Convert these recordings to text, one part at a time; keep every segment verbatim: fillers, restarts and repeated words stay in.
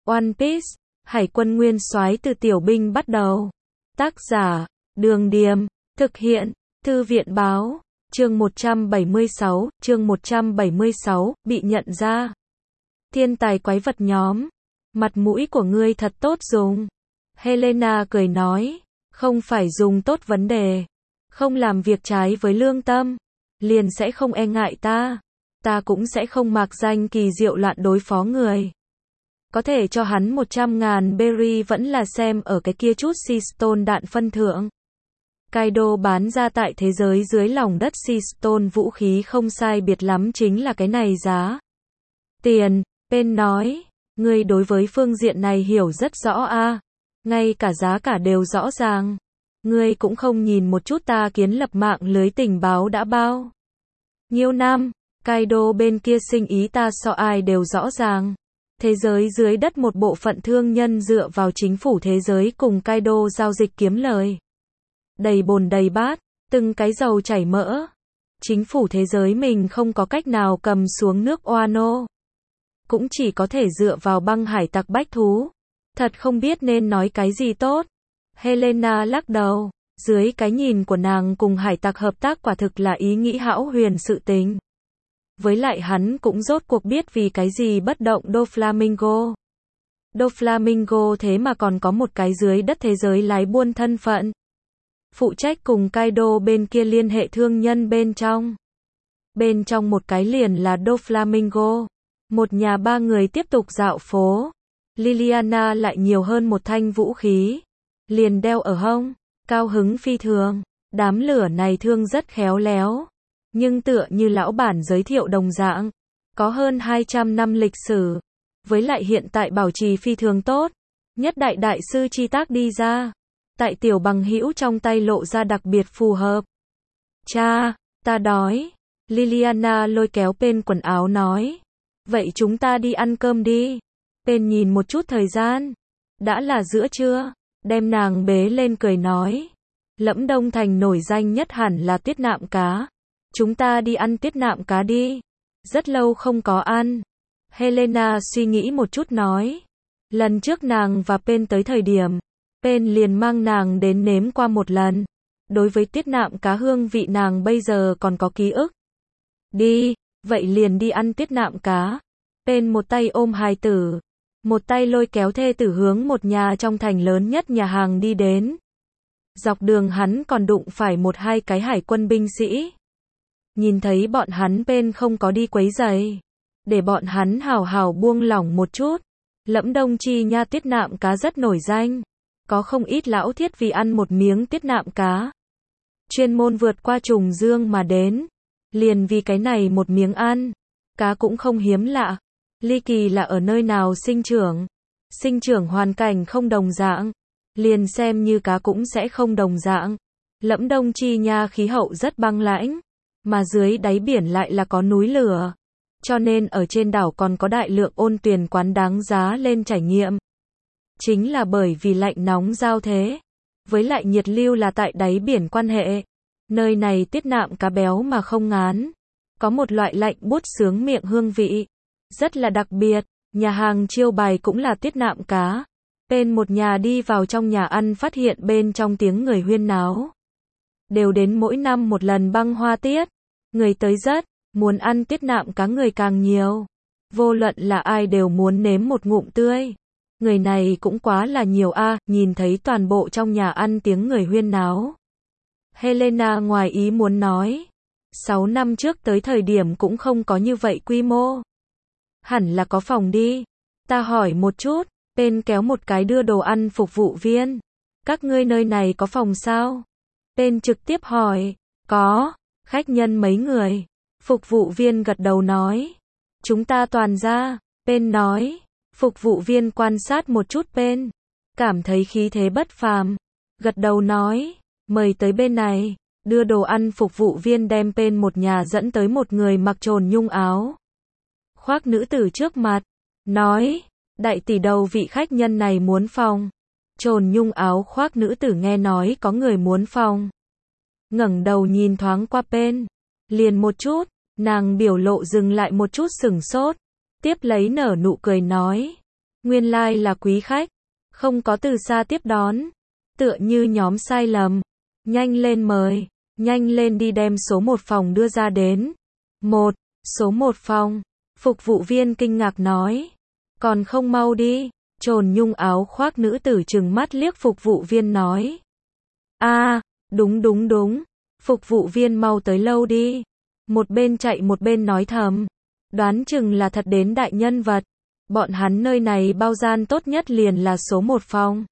One Piece, Hải quân nguyên soái từ tiểu binh bắt đầu. Tác giả, Đường Điềm, thực hiện, Thư viện Báo, chương một trăm bảy mươi sáu, chương một trăm bảy mươi sáu, bị nhận ra. Thiên tài quái vật nhóm, mặt mũi của ngươi thật tốt dùng. Helena cười nói, không phải dùng tốt vấn đề, không làm việc trái với lương tâm, liền sẽ không e ngại ta, ta cũng sẽ không mạc danh kỳ diệu loạn đối phó người. Có thể cho hắn một trăm ngàn berry vẫn là xem ở cái kia chút Seastone đạn phân thượng. Kaido bán ra tại thế giới dưới lòng đất Seastone vũ khí không sai biệt lắm chính là cái này giá. Tiền, Pen nói, ngươi đối với phương diện này hiểu rất rõ a, ngay cả giá cả đều rõ ràng. Ngươi cũng không nhìn một chút ta kiến lập mạng lưới tình báo đã bao nhiêu năm, Kaido bên kia sinh ý ta so ai đều rõ ràng. Thế giới dưới đất một bộ phận thương nhân dựa vào chính phủ thế giới cùng Kaido giao dịch kiếm lời. Đầy bồn đầy bát, từng cái dầu chảy mỡ. Chính phủ thế giới mình không có cách nào cầm xuống nước Wano. Cũng chỉ có thể dựa vào băng hải tặc bách thú. Thật không biết nên nói cái gì tốt. Helena lắc đầu, dưới cái nhìn của nàng cùng hải tặc hợp tác quả thực là ý nghĩ hão huyền sự tình. Với lại hắn cũng rốt cuộc biết vì cái gì bất động Doflamingo. Doflamingo thế mà còn có một cái dưới đất thế giới lái buôn thân phận. Phụ trách cùng Kaido bên kia liên hệ thương nhân bên trong. Bên trong một cái liền là Doflamingo. Một nhà ba người tiếp tục dạo phố. Liliana lại nhiều hơn một thanh vũ khí. Liền đeo ở hông. Cao hứng phi thường. Đám lửa này thương rất khéo léo. Nhưng tựa như lão bản giới thiệu đồng dạng. Có hơn hai trăm năm lịch sử. Với lại hiện tại bảo trì phi thường tốt. Nhất đại đại sư chi tác đi ra. Tại tiểu bằng hữu trong tay lộ ra đặc biệt phù hợp. Cha, ta đói. Liliana lôi kéo Pen quần áo nói. Vậy chúng ta đi ăn cơm đi. Pen nhìn một chút thời gian. Đã là giữa trưa. Đem nàng bế lên cười nói. Lẫm Đông Thành nổi danh nhất hẳn là tiết nạm cá. Chúng ta đi ăn tiết nạm cá đi. Rất lâu không có ăn. Helena suy nghĩ một chút nói. Lần trước nàng và Pen tới thời điểm. Pen liền mang nàng đến nếm qua một lần. Đối với tiết nạm cá hương vị nàng bây giờ còn có ký ức. Đi, vậy liền đi ăn tiết nạm cá. Pen một tay ôm hài tử. Một tay lôi kéo thê tử hướng một nhà trong thành lớn nhất nhà hàng đi đến. Dọc đường hắn còn đụng phải một hai cái hải quân binh sĩ. Nhìn thấy bọn hắn Pen không có đi quấy rầy. Để bọn hắn hào hào buông lỏng một chút. Lẫm Đông Chi nha tiết nạm cá rất nổi danh. Có không ít lão thiết vì ăn một miếng tiết nạm cá. Chuyên môn vượt qua trùng dương mà đến. Liền vì cái này một miếng ăn. Cá cũng không hiếm lạ. Ly kỳ là ở nơi nào sinh trưởng. Sinh trưởng hoàn cảnh không đồng dạng. Liền xem như cá cũng sẽ không đồng dạng. Lẫm Đông Chi nha khí hậu rất băng lãnh. Mà dưới đáy biển lại là có núi lửa. Cho nên ở trên đảo còn có đại lượng ôn tuyền quán đáng giá lên trải nghiệm. Chính là bởi vì lạnh nóng giao thế. Với lại nhiệt lưu là tại đáy biển quan hệ. Nơi này tiết nạm cá béo mà không ngán. Có một loại lạnh buốt sướng miệng hương vị. Rất là đặc biệt. Nhà hàng chiêu bài cũng là tiết nạm cá. Bên một nhà đi vào trong nhà ăn phát hiện bên trong tiếng người huyên náo. Đều đến mỗi năm một lần băng hoa tiết. Người tới rất. Muốn ăn tiết nạm cá người càng nhiều. Vô luận là ai đều muốn nếm một ngụm tươi. Người này cũng quá là nhiều a, à, nhìn thấy toàn bộ trong nhà ăn tiếng người huyên náo. Helena ngoài ý muốn nói. Sáu năm trước tới thời điểm cũng không có như vậy quy mô. Hẳn là có phòng đi. Ta hỏi một chút, Pen kéo một cái đưa đồ ăn phục vụ viên. Các ngươi nơi này có phòng sao? Pen trực tiếp hỏi. Có, khách nhân mấy người? Phục vụ viên gật đầu nói. Chúng ta toàn ra, Pen nói. Phục vụ viên quan sát một chút Pen. Cảm thấy khí thế bất phàm. Gật đầu nói. Mời tới bên này. Đưa đồ ăn phục vụ viên đem Pen một nhà dẫn tới một người mặc trồn nhung áo. Khoác nữ tử trước mặt. Nói. Đại tỷ đầu vị khách nhân này muốn phòng. Trồn nhung áo khoác nữ tử nghe nói có người muốn phòng. Ngẩng đầu nhìn thoáng qua Pen. Liền một chút. Nàng biểu lộ dừng lại một chút sửng sốt. Tiếp lấy nở nụ cười nói. Nguyên lai là quý khách, không có từ xa tiếp đón, tựa như nhóm sai lầm. Nhanh lên mời, nhanh lên đi đem số một phòng đưa ra đến. Một, số một phòng, phục vụ viên kinh ngạc nói. Còn không mau đi, trồn nhung áo khoác nữ tử trừng mắt liếc phục vụ viên nói. A, à, đúng đúng đúng, phục vụ viên mau tới lâu đi. Một bên chạy một bên nói thầm, đoán chừng là thật đến đại nhân vật. Bọn hắn nơi này bao gian tốt nhất liền là số một phòng.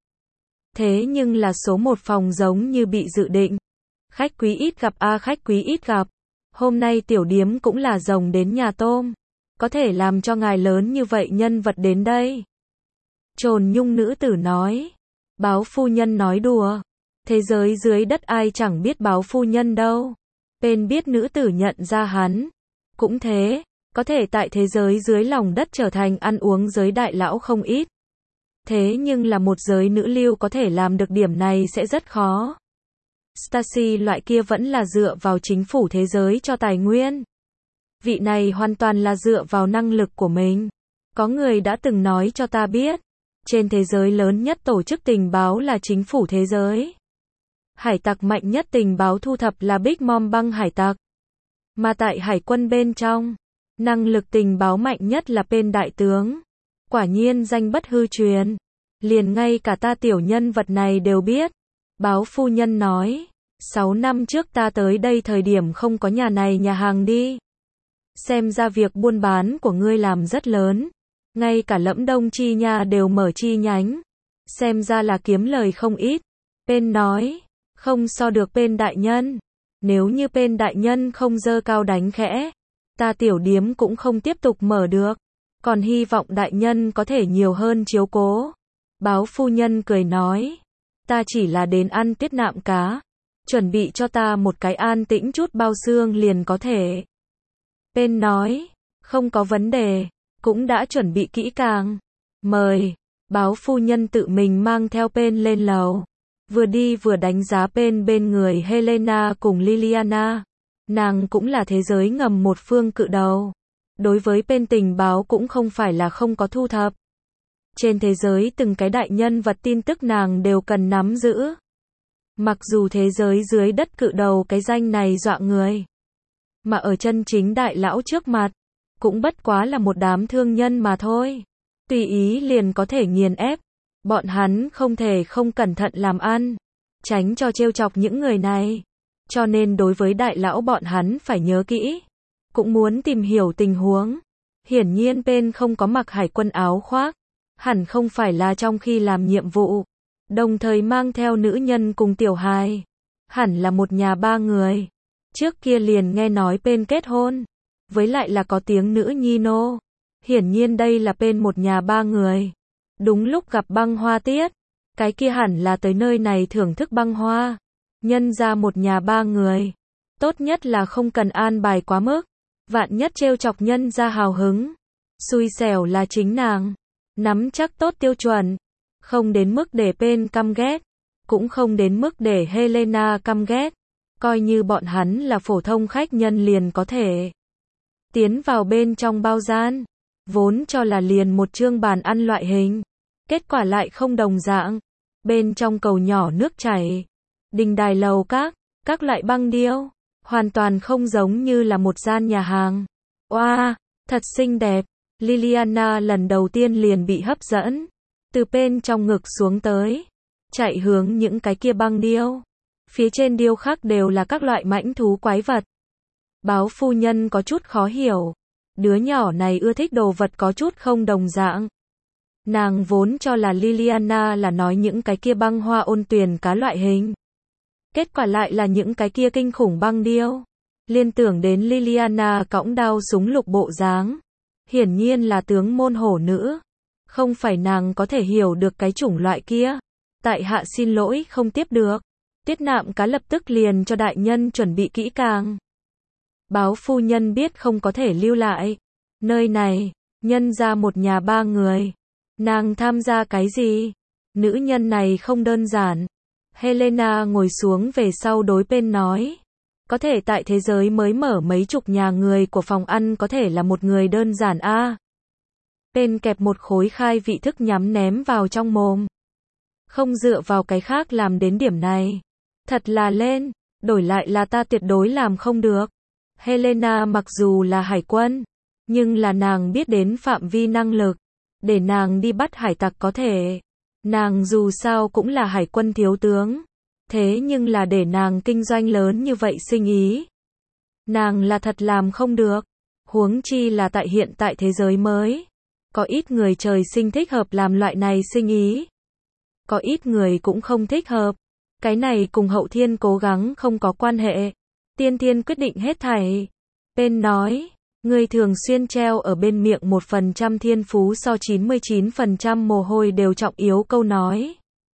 Thế nhưng là số một phòng giống như bị dự định. Khách quý ít gặp a à, khách quý ít gặp. Hôm nay tiểu điếm cũng là rồng đến nhà tôm. Có thể làm cho ngài lớn như vậy nhân vật đến đây. Trồn nhung nữ tử nói. Báo phu nhân nói đùa. Thế giới dưới đất ai chẳng biết báo phu nhân đâu. Bên biết nữ tử nhận ra hắn. Cũng thế, có thể tại thế giới dưới lòng đất trở thành ăn uống giới đại lão không ít. Thế nhưng là một giới nữ lưu có thể làm được điểm này sẽ rất khó. Stacy loại kia vẫn là dựa vào chính phủ thế giới cho tài nguyên. Vị này hoàn toàn là dựa vào năng lực của mình. Có người đã từng nói cho ta biết, trên thế giới lớn nhất tổ chức tình báo là chính phủ thế giới. Hải tặc mạnh nhất tình báo thu thập là Big Mom băng hải tặc. Mà tại hải quân bên trong, năng lực tình báo mạnh nhất là Pen đại tướng. Quả nhiên danh bất hư truyền. Liền ngay cả ta tiểu nhân vật này đều biết. Báo phu nhân nói, sáu năm trước ta tới đây thời điểm không có nhà này nhà hàng đi. Xem ra việc buôn bán của ngươi làm rất lớn. Ngay cả Lẫm Đông chi nha đều mở chi nhánh. Xem ra là kiếm lời không ít. Pen nói, không so được Pen đại nhân. Nếu như Pen đại nhân không dơ cao đánh khẽ, ta tiểu điếm cũng không tiếp tục mở được. Còn hy vọng đại nhân có thể nhiều hơn chiếu cố. Báo phu nhân cười nói, ta chỉ là đến ăn tiết nạm cá. Chuẩn bị cho ta một cái an tĩnh chút bao xương liền có thể. Pen nói, không có vấn đề, cũng đã chuẩn bị kỹ càng. Mời, báo phu nhân tự mình mang theo Pen lên lầu. Vừa đi vừa đánh giá Pen bên người Helena cùng Liliana. Nàng cũng là thế giới ngầm một phương cự đầu. Đối với Pen tình báo cũng không phải là không có thu thập. Trên thế giới từng cái đại nhân vật tin tức nàng đều cần nắm giữ. Mặc dù thế giới dưới đất cự đầu cái danh này dọa người. Mà ở chân chính đại lão trước mặt, cũng bất quá là một đám thương nhân mà thôi. Tùy ý liền có thể nghiền ép. Bọn hắn không thể không cẩn thận làm ăn. Tránh cho trêu chọc những người này. Cho nên đối với đại lão bọn hắn phải nhớ kỹ. Cũng muốn tìm hiểu tình huống. Hiển nhiên Pen không có mặc hải quân áo khoác. Hẳn không phải là trong khi làm nhiệm vụ. Đồng thời mang theo nữ nhân cùng tiểu hài. Hẳn là một nhà ba người. Trước kia liền nghe nói Pen kết hôn. Với lại là có tiếng nữ nhi nô. Hiển nhiên đây là Pen một nhà ba người. Đúng lúc gặp băng hoa tiết. Cái kia hẳn là tới nơi này thưởng thức băng hoa. Nhân ra một nhà ba người. Tốt nhất là không cần an bài quá mức. Vạn nhất trêu chọc nhân ra hào hứng. Xui xẻo là chính nàng. Nắm chắc tốt tiêu chuẩn. Không đến mức để Pen căm ghét. Cũng không đến mức để Helena căm ghét. Coi như bọn hắn là phổ thông khách nhân liền có thể tiến vào bên trong bao gian. Vốn cho là liền một chương bàn ăn loại hình. Kết quả lại không đồng dạng. Bên trong cầu nhỏ nước chảy. Đình đài lầu các. Các loại băng điêu. Hoàn toàn không giống như là một gian nhà hàng. Oa, wow, thật xinh đẹp. Liliana lần đầu tiên liền bị hấp dẫn. Từ Pen trong ngực xuống tới. Chạy hướng những cái kia băng điêu. Phía trên điêu khắc đều là các loại mãnh thú quái vật. Báo phu nhân có chút khó hiểu. Đứa nhỏ này ưa thích đồ vật có chút không đồng dạng. Nàng vốn cho là Liliana là nói những cái kia băng hoa ôn tuyền cá loại hình. Kết quả lại là những cái kia kinh khủng băng điêu. Liên tưởng đến Liliana cõng đao súng lục bộ dáng. Hiển nhiên là tướng môn hổ nữ. Không phải nàng có thể hiểu được cái chủng loại kia. Tại hạ xin lỗi không tiếp được. Tiết nạm cá lập tức liền cho đại nhân chuẩn bị kỹ càng. Báo phu nhân biết không có thể lưu lại. Nơi này, nhân ra một nhà ba người. Nàng tham gia cái gì? Nữ nhân này không đơn giản. Helena ngồi xuống về sau đối Pen nói. Có thể tại thế giới mới mở mấy chục nhà người của phòng ăn có thể là một người đơn giản a. À. Pen kẹp một khối khai vị thức nhắm ném vào trong mồm. Không dựa vào cái khác làm đến điểm này. Thật là lên, đổi lại là ta tuyệt đối làm không được. Helena mặc dù là hải quân, nhưng là nàng biết đến phạm vi năng lực. Để nàng đi bắt hải tặc có thể. Nàng dù sao cũng là hải quân thiếu tướng. Thế nhưng là để nàng kinh doanh lớn như vậy sinh ý. Nàng là thật làm không được. Huống chi là tại hiện tại thế giới mới. Có ít người trời sinh thích hợp làm loại này sinh ý. Có ít người cũng không thích hợp. Cái này cùng hậu thiên cố gắng không có quan hệ. Tiên thiên quyết định hết thảy. Pen nói, người thường xuyên treo ở bên miệng một phần trăm thiên phú so chín mươi chín phần trăm mồ hôi đều trọng yếu câu nói.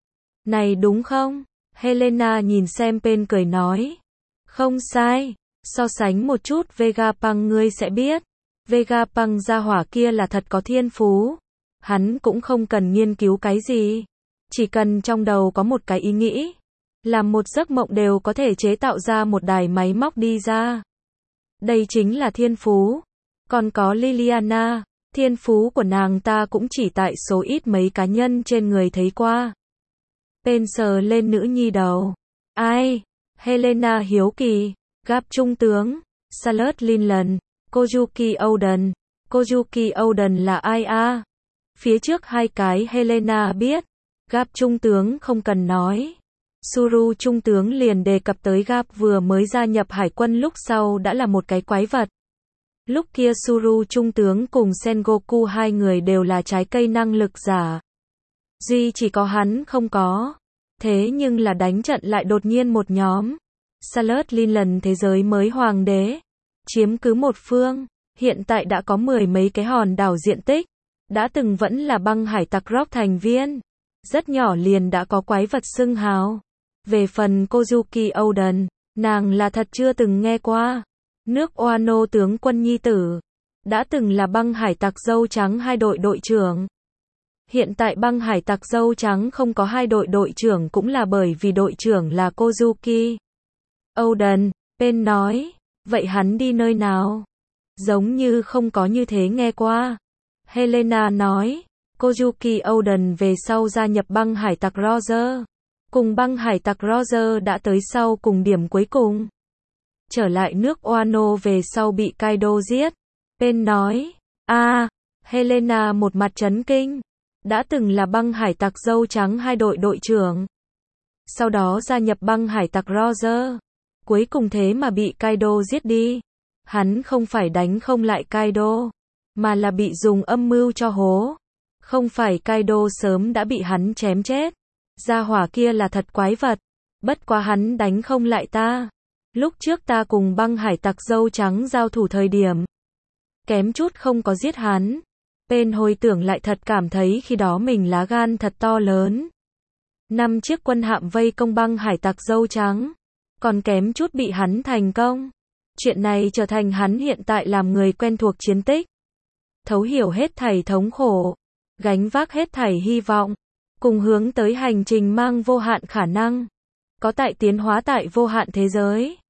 Này đúng không? Helena nhìn xem Pen cười nói. Không sai. So sánh một chút Vegapunk ngươi sẽ biết. Vegapunk gia hỏa kia là thật có thiên phú. Hắn cũng không cần nghiên cứu cái gì. Chỉ cần trong đầu có một cái ý nghĩ. Làm một giấc mộng đều có thể chế tạo ra một đài máy móc đi ra. Đây chính là thiên phú. Còn có Liliana. Thiên phú của nàng ta cũng chỉ tại số ít mấy cá nhân trên người thấy qua. Pen sờ lên nữ nhi đầu. Ai? Helena hiếu kỳ. Gap trung tướng. Salad Linland. Kojuki Oden. Kojuki Oden là ai a? Phía trước hai cái Helena biết. Gap trung tướng không cần nói. Suru trung tướng liền đề cập tới Gap vừa mới gia nhập hải quân lúc sau đã là một cái quái vật. Lúc kia Suru trung tướng cùng Sengoku hai người đều là trái cây năng lực giả. Duy chỉ có hắn không có. Thế nhưng là đánh trận lại đột nhiên một nhóm. Salad Linland thế giới mới hoàng đế. Chiếm cứ một phương. Hiện tại đã có mười mấy cái hòn đảo diện tích. Đã từng vẫn là băng hải tặc Rock thành viên. Rất nhỏ liền đã có quái vật xưng hào. Về phần Kojuki Oden, nàng là thật chưa từng nghe qua. Nước Wano tướng quân nhi tử. Đã từng là băng hải tặc dâu trắng hai đội đội trưởng. Hiện tại băng hải tặc dâu trắng không có hai đội đội trưởng cũng là bởi vì đội trưởng là Kojuki Oden. Pen nói, vậy hắn đi nơi nào? Giống như không có như thế nghe qua. Helena nói, Kojuki Oden về sau gia nhập băng hải tặc Roger. Cùng băng hải tặc Roger đã tới sau cùng điểm cuối cùng. Trở lại nước Wano về sau bị Kaido giết. Pen nói, a, à, Helena một mặt chấn kinh. Đã từng là băng hải tặc dâu trắng hai đội đội trưởng. Sau đó gia nhập băng hải tặc Roger. Cuối cùng thế mà bị Kaido giết đi. Hắn không phải đánh không lại Kaido, mà là bị dùng âm mưu cho hố. Không phải Kaido sớm đã bị hắn chém chết. Gia hỏa kia là thật quái vật. Bất quá hắn đánh không lại ta. Lúc trước ta cùng băng hải tặc dâu trắng giao thủ thời điểm. Kém chút không có giết hắn. Pen hồi tưởng lại thật cảm thấy khi đó mình lá gan thật to lớn. Năm chiếc quân hạm vây công băng hải tặc dâu trắng. Còn kém chút bị hắn thành công. Chuyện này trở thành hắn hiện tại làm người quen thuộc chiến tích. Thấu hiểu hết thảy thống khổ. Gánh vác hết thảy hy vọng. Cùng hướng tới hành trình mang vô hạn khả năng. Có tại tiến hóa tại vô hạn thế giới.